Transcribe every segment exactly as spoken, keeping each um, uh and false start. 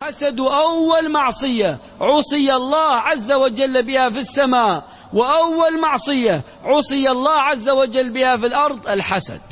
والحسد أول معصية عصي الله عز وجل بها في السماء، وأول معصية عصي الله عز وجل بها في الأرض الحسد.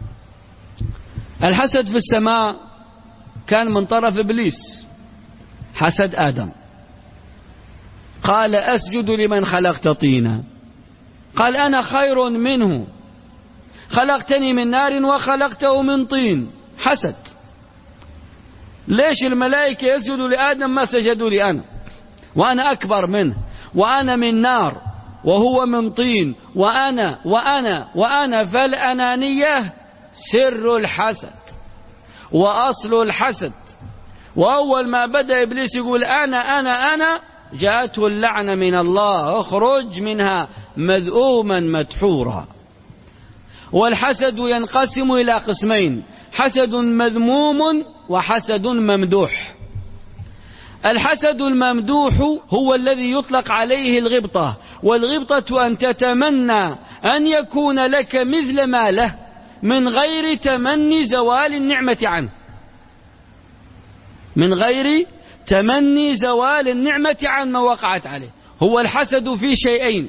الحسد في السماء كان من طرف إبليس، حسد آدم، قال أسجد لمن خلقت طينا، قال أنا خير منه خلقتني من نار وخلقته من طين. حسد. ليش الملائكة يسجدوا لآدم ما سجدوا لي أنا، وأنا أكبر منه، وأنا من نار وهو من طين، وأنا وأنا وأنا فالأنانية سر الحسد وأصل الحسد. وأول ما بدأ إبليس يقول أنا أنا أنا جاءته اللعنة من الله، اخرج منها مذءوما مدحورا. والحسد ينقسم إلى قسمين: حسد مذموم وحسد ممدوح. الحسد الممدوح هو الذي يطلق عليه الغبطة، والغبطة أن تتمنى أن يكون لك مثل ما له من غير تمني زوال النعمة عنه، من غير تمني زوال النعمة عن ما وقعت عليه. هو الحسد في شيئين: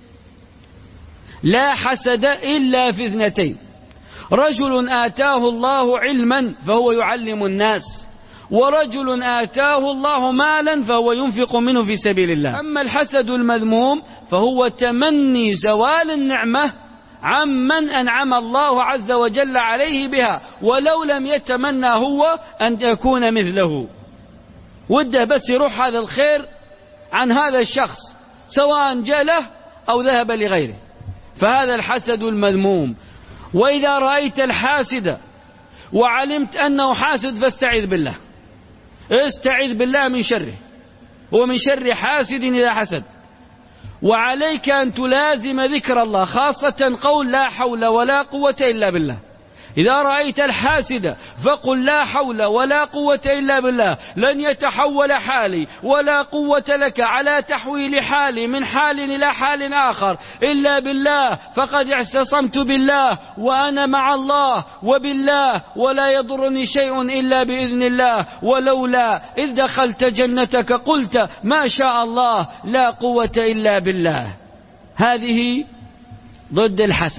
لا حسد إلا في اثنتين: رجل آتاه الله علما فهو يعلم الناس، ورجل آتاه الله مالا فهو ينفق منه في سبيل الله. أما الحسد المذموم فهو تمني زوال النعمة عمن أنعم الله عز وجل عليه بها، ولو لم يتمنى هو أن يكون مثله، وده بس يروح هذا الخير عن هذا الشخص سواء جاء له أو ذهب لغيره، فهذا الحسد المذموم. وإذا رأيت الحاسد وعلمت أنه حاسد فاستعذ بالله، استعذ بالله من شره ومن شر حاسد إذا حسد. وعليك أن تلازم ذكر الله، خاصة قول لا حول ولا قوة إلا بالله. إذا رأيت الحاسد فقل لا حول ولا قوة إلا بالله، لن يتحول حالي ولا قوة لك على تحويل حالي من حال إلى حال آخر إلا بالله، فقد اعتصمت بالله وأنا مع الله وبالله، ولا يضرني شيء إلا بإذن الله، ولولا إذ دخلت جنتك قلت ما شاء الله لا قوة إلا بالله. هذه ضد الحسد،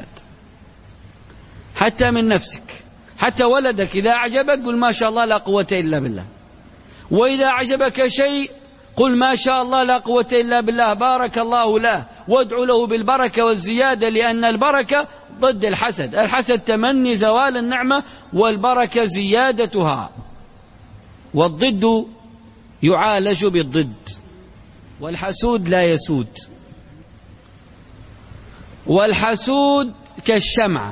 حتى من نفسك، حتى ولدك إذا أعجبك قل ما شاء الله لا قوة إلا بالله، وإذا أعجبك شيء قل ما شاء الله لا قوة إلا بالله، بارك الله له، وادعو له بالبركة والزيادة، لأن البركة ضد الحسد. الحسد تمني زوال النعمة، والبركة زيادتها، والضد يعالج بالضد. والحسود لا يسود، والحسود كالشمعة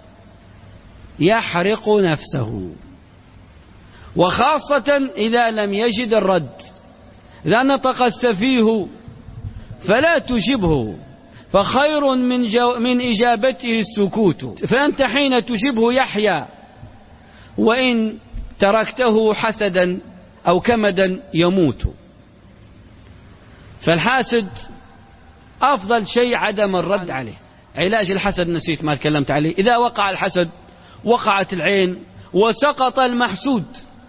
يحرق نفسه، وخاصة إذا لم يجد الرد. إذا نطق السفيه فلا تجبه، فخير من, جو من إجابته السكوت، فأنت حين تجبه يحيا، وإن تركته حسدا أو كمدا يموت. فالحاسد أفضل شيء عدم الرد عليه. علاج الحسد نسيت ما تكلمت عليه: إذا وقع الحسد وقعت العين وسقط المحسود،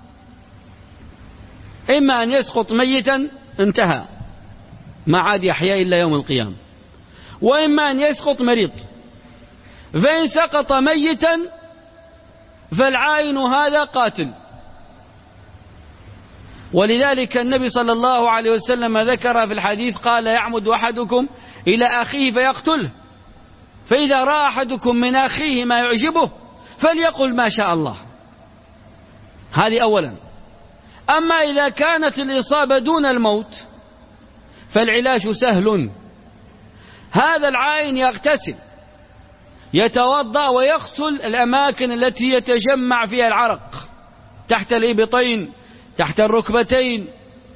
إما أن يسقط ميتا انتهى ما عاد يحيا إلا يوم القيامة، وإما أن يسقط مريض. فإن سقط ميتا فالعائن هذا قاتل. ولذلك النبي صلى الله عليه وسلم ذكر في الحديث قال: يعمد أحدكم إلى أخيه فيقتله، فإذا رأى أحدكم من أخيه ما يعجبه فليقل ما شاء الله. هذه أولا. أما إذا كانت الإصابة دون الموت فالعلاج سهل. هذا العائن يغتسل، يتوضأ ويغسل الأماكن التي يتجمع فيها العرق، تحت الإبطين، تحت الركبتين،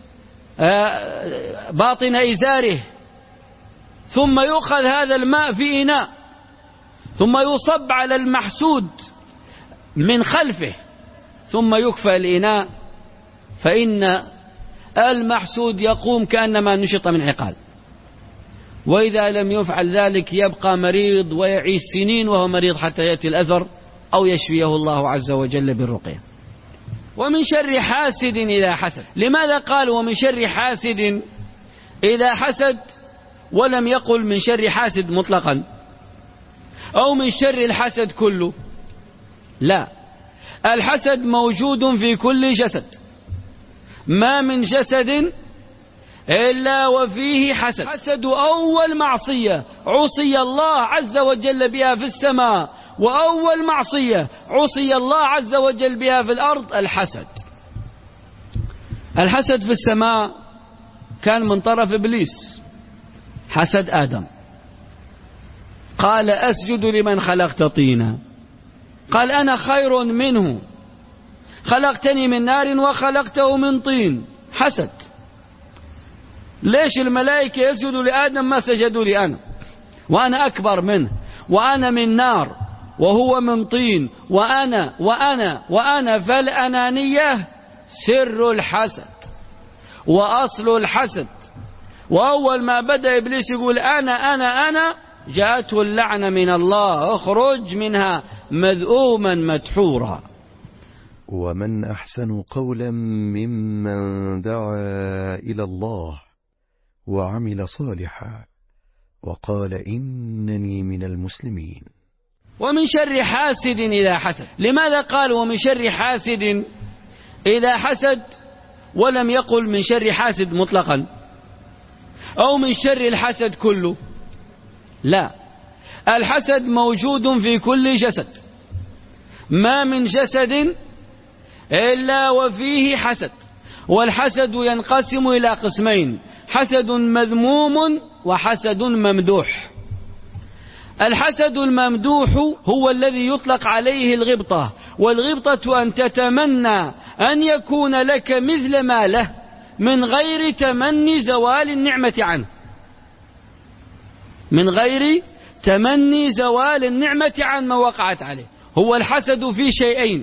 باطن إزاره، ثم يؤخذ هذا الماء في إناء، ثم يصب على المحسود من خلفه، ثم يكفى الإناء، فإن المحسود يقوم كأنما نشط من عقال. وإذا لم يفعل ذلك يبقى مريض ويعيش سنين وهو مريض حتى يأتي الأثر أو يشفيه الله عز وجل بالرقية. ومن شر حاسد إذا حسد. لماذا قال ومن شر حاسد إذا حسد ولم يقل من شر حاسد مطلقا أو من شر الحسد كله؟ لا، الحسد موجود في كل جسد، ما من جسد إلا وفيه حسد. حسد أول معصية عصي الله عز وجل بها في السماء، وأول معصية عصي الله عز وجل بها في الأرض الحسد. الحسد في السماء كان من طرف إبليس، حسد آدم، قال أسجد لمن خلقت طينا، قال أنا خير منه خلقتني من نار وخلقته من طين. حسد. ليش الملائكة يسجدوا لآدم ما سجدوا لي أنا، وأنا أكبر منه، وأنا من نار وهو من طين، وأنا وأنا وأنا فالأنانية سر الحسد وأصل الحسد. وأول ما بدأ إبليس يقول أنا أنا أنا جاءته اللعنة من الله، اخرج منها مذءوما مدحورا. ومن أحسن قولا ممن دعا إلى الله وعمل صالحا وقال إنني من المسلمين. ومن شر حاسد إذا حسد. لماذا قال ومن شر حاسد إذا حسد ولم يقل من شر حاسد مطلقا أو من شر الحسد كله؟ لا، الحسد موجود في كل جسد، ما من جسد إلا وفيه حسد. والحسد ينقسم إلى قسمين: حسد مذموم وحسد ممدوح. الحسد الممدوح هو الذي يطلق عليه الغبطة، والغبطة أن تتمنى أن يكون لك مثل ما له من غير تمني زوال النعمة عنه، من غير تمني زوال النعمة عن ما وقعت عليه. هو الحسد في شيئين: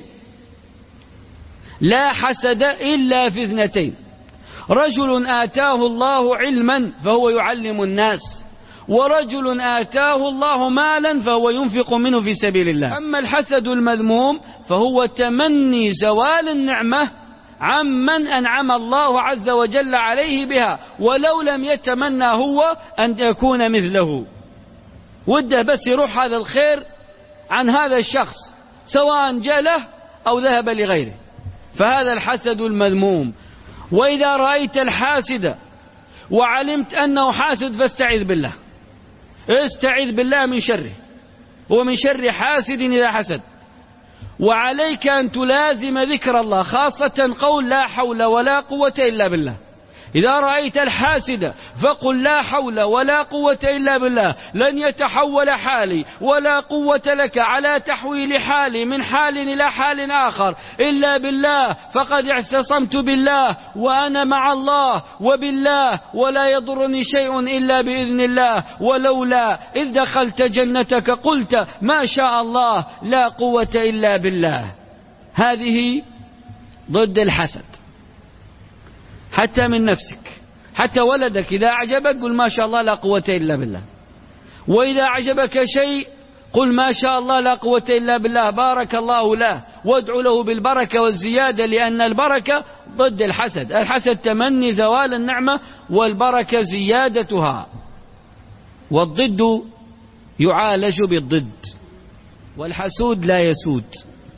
لا حسد إلا في اثنتين: رجل آتاه الله علما فهو يعلم الناس، ورجل آتاه الله مالا فهو ينفق منه في سبيل الله. أما الحسد المذموم فهو تمني زوال النعمة عمن أنعم الله عز وجل عليه بها، ولو لم يتمنى هو أن يكون مثله، وده بس يروح هذا الخير عن هذا الشخص سواء جاء له أو ذهب لغيره، فهذا الحسد المذموم. وإذا رأيت الحاسد وعلمت أنه حاسد فاستعذ بالله، استعذ بالله من شره ومن شر حاسد إذا حسد. وعليك أن تلازم ذكر الله، خاصة قول لا حول ولا قوة إلا بالله. إذا رأيت الحاسد فقل لا حول ولا قوة إلا بالله، لن يتحول حالي ولا قوة لك على تحويل حالي من حال إلى حال آخر إلا بالله، فقد اعتصمت بالله وأنا مع الله وبالله، ولا يضرني شيء إلا بإذن الله، ولولا إذ دخلت جنتك قلت ما شاء الله لا قوة إلا بالله. هذه ضد الحسد. حتى من نفسك، حتى ولدك إذا أعجبك قل ما شاء الله لا قوة إلا بالله، وإذا أعجبك شيء قل ما شاء الله لا قوة إلا بالله، بارك الله له، وادعو له بالبركة والزيادة، لأن البركة ضد الحسد. الحسد تمني زوال النعمة، والبركة زيادتها، والضد يعالج بالضد. والحسود لا يسود،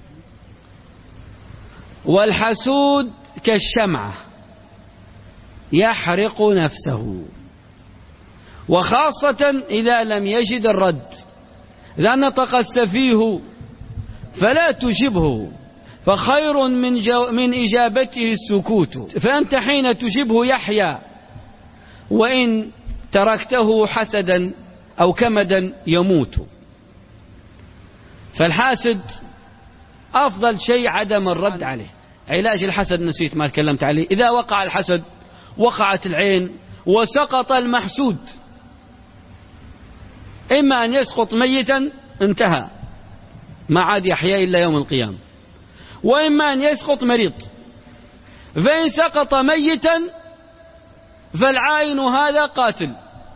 والحسود كالشمعة يحرق نفسه، وخاصة إذا لم يجد الرد. إذا نطق السفيه فلا تجبه، فخير من, جو من إجابته السكوت، فأنت حين تجبه يحيا، وإن تركته حسدا أو كمدا يموت. فالحاسد أفضل شيء عدم الرد عليه. علاج الحسد نسيت ما تكلمت عليه: إذا وقع الحسد وقعت العين وسقط المحسود، إما أن يسقط ميتا انتهى ما عاد يحيا إلا يوم القيامة، وإما أن يسقط مريض. فإن سقط ميتا فالعائن هذا قاتل.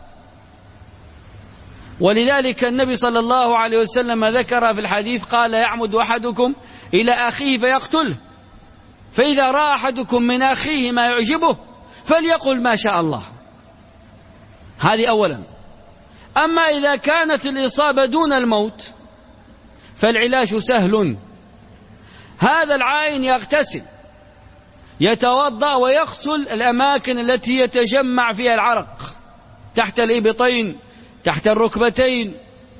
ولذلك النبي صلى الله عليه وسلم ذكر في الحديث قال: يعمد أحدكم إلى أخيه فيقتله، فإذا رأى أحدكم من أخيه ما يعجبه فليقل ما شاء الله. هذه أولا. أما إذا كانت الإصابة دون الموت فالعلاج سهل. هذا العائن يغتسل، يتوضأ ويغسل الأماكن التي يتجمع فيها العرق، تحت الإبطين، تحت الركبتين،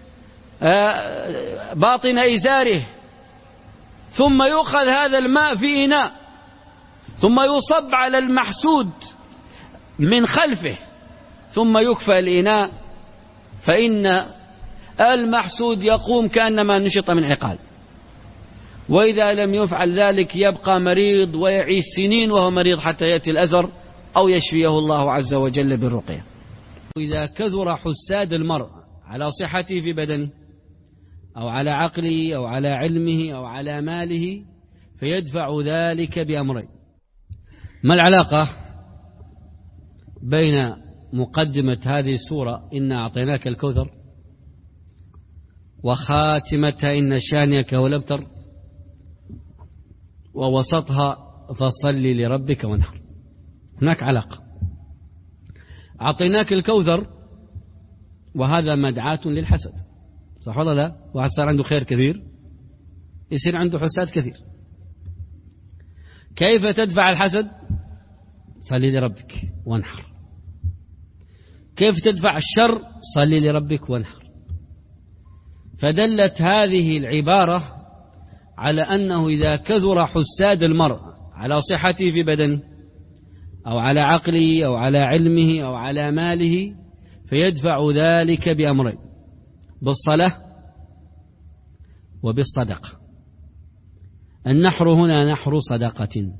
باطن إزاره، ثم يؤخذ هذا الماء في إناء ثم يصب على المحسود من خلفه ثم يكفى الإناء، فإن المحسود يقوم كأنما نشط من عقال. وإذا لم يفعل ذلك يبقى مريض ويعيش سنين وهو مريض حتى يأتي الأثر أو يشفيه الله عز وجل بالرقية. إذا كثر حساد المرء على صحته في بدنه أو على عقله أو على علمه أو على ماله فيدفع ذلك بأمرين. ما العلاقة بين مقدمة هذه السورة إنا أعطيناك الكوثر وخاتمتها إن شانئك هو الأبتر ووسطها فصل لربك وانحر؟ هناك علاقة. أعطيناك الكوثر وهذا مدعاة للحسد، صح ولا لا؟ واحد صار عنده خير كثير يصير عنده حساد كثير. كيف تدفع الحسد؟ صلي لربك وانحر. كيف تدفع الشر؟ صلي لربك وانحر. فدلت هذه العبارة على أنه إذا كثر حساد المرء على صحته في بدنه أو على عقله أو على علمه أو على ماله فيدفع ذلك بأمرين: بالصلاة وبالصدقة. النحر هنا نحر صدقة،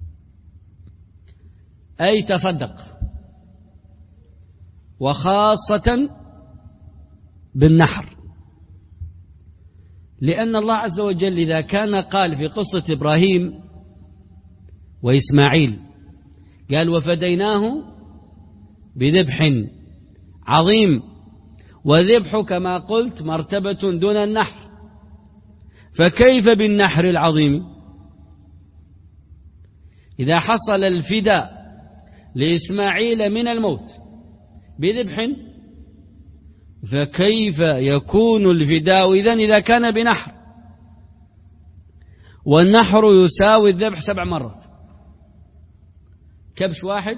أي تصدق، وخاصة بالنحر، لأن الله عز وجل إذا كان قال في قصة إبراهيم وإسماعيل قال وفديناه بذبح عظيم، وذبح كما قلت مرتبة دون النحر، فكيف بالنحر العظيم؟ إذا حصل الفداء لإسماعيل من الموت بذبح فكيف يكون الفداء إذن إذا كان بنحر؟ والنحر يساوي الذبح سبع مرات. كبش واحد،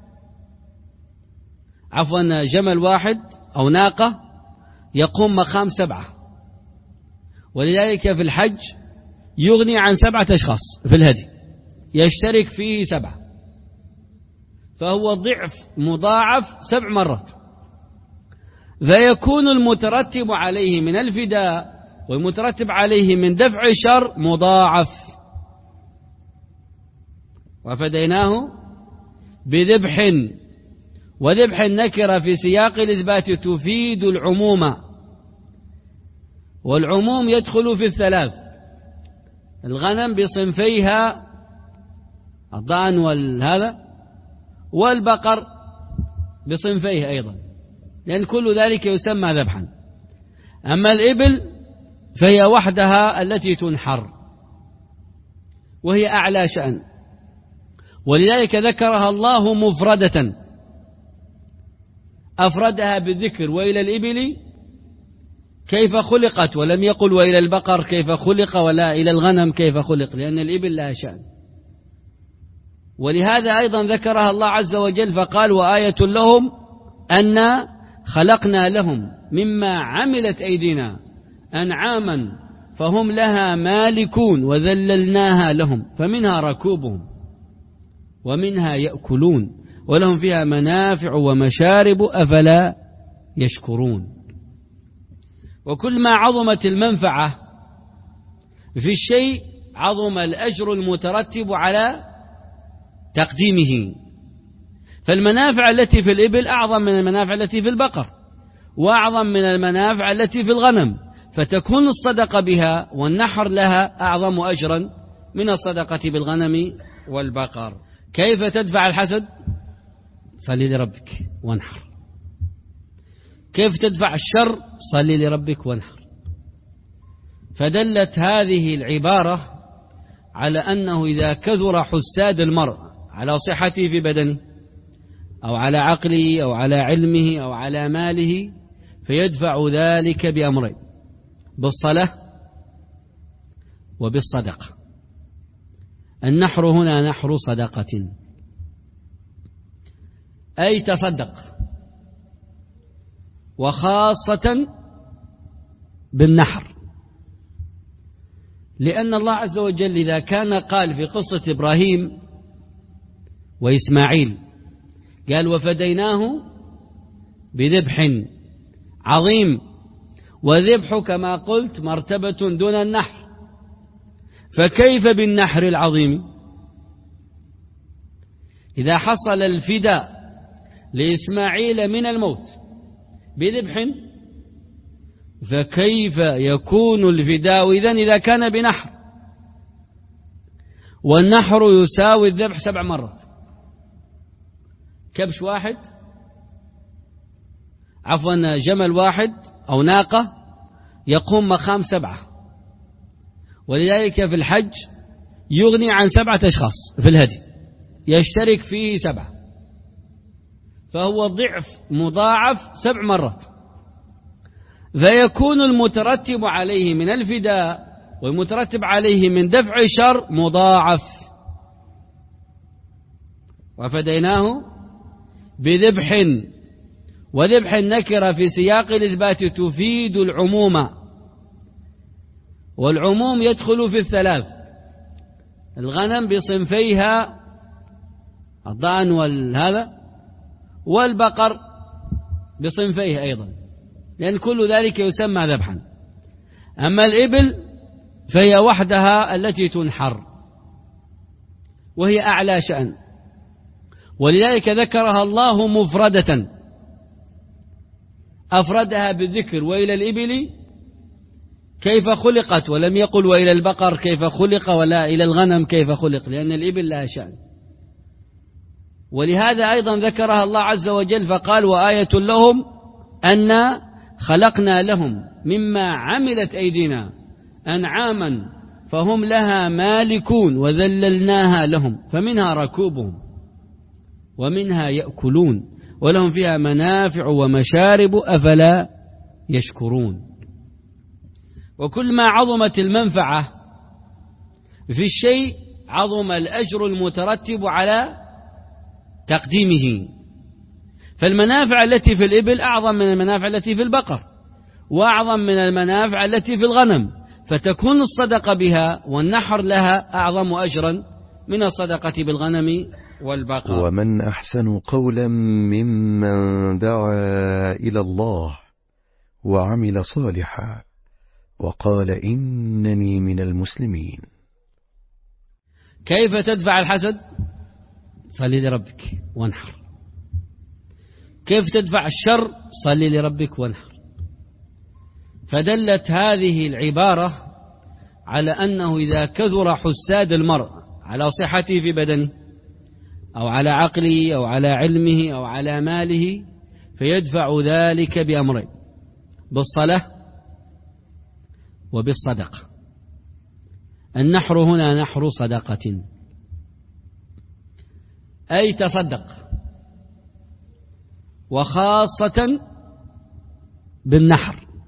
عفوا جمل واحد أو ناقة يقوم مقام سبعة، ولذلك في الحج يغني عن سبعة أشخاص في الهدي يشترك فيه سبعة، فهو ضعف مضاعف سبع مرات، فيكون المترتب عليه من الفداء والمترتب عليه من دفع الشر مضاعف. وفديناه بذبح، وذبح النكرة في سياق الإثبات تفيد العموم، والعموم يدخل في الثلاث: الغنم بصنفيها الضأن والهذا، والبقر بصنفيها أيضا، لأن كل ذلك يسمى ذبحا. أما الإبل فهي وحدها التي تنحر وهي أعلى شأن، ولذلك ذكرها الله مفردة، أفردها بالذكر وإلى الإبل كيف خلقت، ولم يقل وإلى البقر كيف خلق ولا إلى الغنم كيف خلق، لأن الإبل لها شأن. ولهذا أيضا ذكرها الله عز وجل فقال وآية لهم أن خلقنا لهم مما عملت أيدينا أنعاما فهم لها مالكون وذللناها لهم فمنها ركوبهم ومنها يأكلون ولهم فيها منافع ومشارب أفلا يشكرون. وكل ما عظمت المنفعة في الشيء عظم الأجر المترتب على تقديمه. فالمنافع التي في الإبل أعظم من المنافع التي في البقر، وأعظم من المنافع التي في الغنم، فتكون الصدقة بها والنحر لها أعظم أجرا من الصدقة بالغنم والبقر. كيف تدفع الحسد؟ صلي لربك وانحر. كيف تدفع الشر؟ صلي لربك وانحر. فدلت هذه العبارة على أنه إذا كثر حساد المرء على صحته في بدنه أو على عقله أو على علمه أو على ماله فيدفع ذلك بأمرين: بالصلاة وبالصدقة. النحر هنا نحر صدقة، أي تصدق، وخاصة بالنحر، لأن الله عز وجل إذا كان قال في قصة إبراهيم وإسماعيل قال: وفديناه بذبح عظيم، وذبح كما قلت مرتبة دون النحر، فكيف بالنحر العظيم؟ إذا حصل الفداء لإسماعيل من الموت بذبح، فكيف يكون الفداء إذن إذا كان بنحر؟ والنحر يساوي الذبح سبع مرات. كبش واحد، عفوا جمل واحد أو ناقة يقوم مقام سبعة، ولذلك في الحج يغني عن سبعة أشخاص في الهدي يشترك فيه سبعة، فهو ضعف مضاعف سبع مرات، فيكون المترتب عليه من الفداء والمترتب عليه من دفع الشر مضاعف. وفديناه بذبح، وذبح النكرة في سياق الإثبات تفيد العموم، والعموم يدخل في الثلاث: الغنم بصنفيها الضأن والهذا، والبقر بصنفيها أيضا، لأن كل ذلك يسمى ذبحا. أما الإبل فهي وحدها التي تنحر، وهي أعلى شأن، ولذلك ذكرها الله مفردة، أفردها بالذكر: وإلى الإبل كيف خلقت، ولم يقل وإلى البقر كيف خلق، ولا إلى الغنم كيف خلق، لأن الإبل لها شأن. ولهذا أيضا ذكرها الله عز وجل فقال: وآية لهم أن خلقنا لهم مما عملت أيدينا أنعاما فهم لها مالكون وذللناها لهم فمنها ركوبهم ومنها يأكلون ولهم فيها منافع ومشارب أفلا يشكرون. وكل ما عظمت المنفعة في الشيء عظم الأجر المترتب على تقديمه. فالمنافع التي في الإبل أعظم من المنافع التي في البقر، وأعظم من المنافع التي في الغنم، فتكون الصدقة بها والنحر لها أعظم أجرا من الصدقة بالغنم والبقر. ومن أحسن قولا ممن دعا إلى الله وعمل صالحا وقال إنني من المسلمين. كيف تدفع الحسد؟ صلي لربك وانحر. كيف تدفع الشر؟ صلي لربك وانحر. فدلت هذه العبارة على أنه إذا كثر حساد المرء على صحته في بدنه أو على عقله أو على علمه أو على ماله فيدفع ذلك بأمرين: بالصلاة وبالصدقة. النحر هنا نحر صدقة، أي تصدق، وخاصة بالنحر،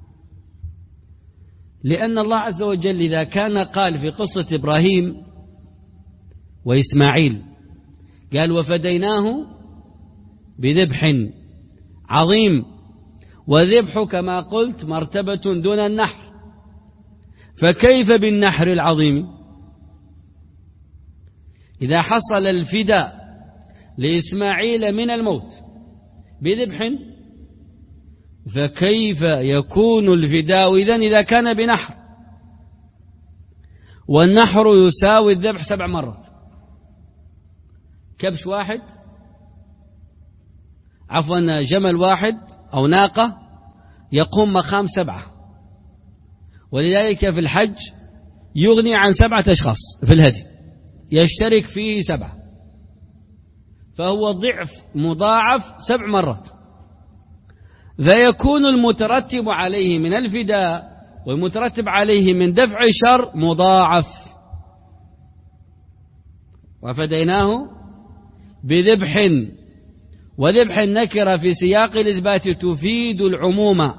لأن الله عز وجل إذا كان قال في قصة إبراهيم وإسماعيل قال: وفديناه بذبح عظيم، وذبح كما قلت مرتبة دون النحر، فكيف بالنحر العظيم؟ إذا حصل الفداء لإسماعيل من الموت بذبح، فكيف يكون الفداء إذن إذا كان بنحر؟ والنحر يساوي الذبح سبع مرات. كبش واحد، عفوا جمل واحد أو ناقة يقوم مقام سبعة، ولذلك في الحج يغني عن سبعة أشخاص في الهدي يشترك فيه سبعة، فهو ضعف مضاعف سبع مرات، فيكون المترتب عليه من الفداء والمترتب عليه من دفع شر مضاعف. وفديناه بذبح. وذبح النكرة في سياق الإثبات تفيد العموم،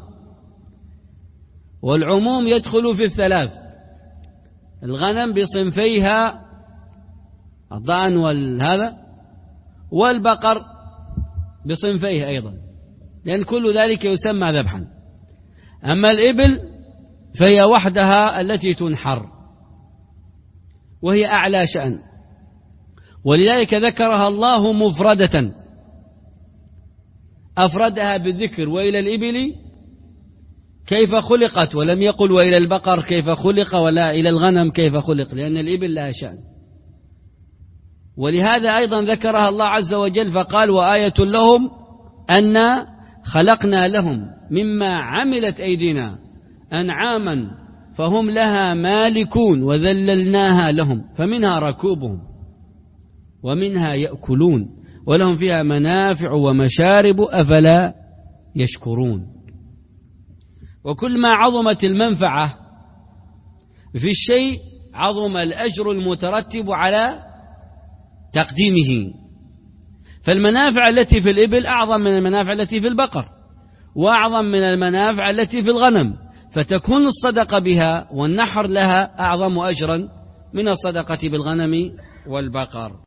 والعموم يدخل في الثلاث: الغنم بصنفيها الضأن والهذا، والبقر بصنفيها أيضا، لأن كل ذلك يسمى ذبحا. أما الإبل فهي وحدها التي تنحر، وهي أعلى شأن، ولذلك ذكرها الله مفردة، أفردها بالذكر: وإلى الإبل كيف خلقت، ولم يقل وإلى البقر كيف خلق، ولا إلى الغنم كيف خلق، لأن الإبل لها شأن. ولهذا أيضا ذكرها الله عز وجل فقال: وآية لهم أن خلقنا لهم مما عملت أيدينا أنعاما فهم لها مالكون وذللناها لهم فمنها ركوبهم ومنها يأكلون ولهم فيها منافع ومشارب أفلا يشكرون. وكل ما عظمت المنفعة في الشيء عظم الأجر المترتب على تقديمه. فالمنافع التي في الإبل أعظم من المنافع التي في البقر، وأعظم من المنافع التي في الغنم، فتكون الصدقة بها والنحر لها أعظم أجرا من الصدقة بالغنم والبقر.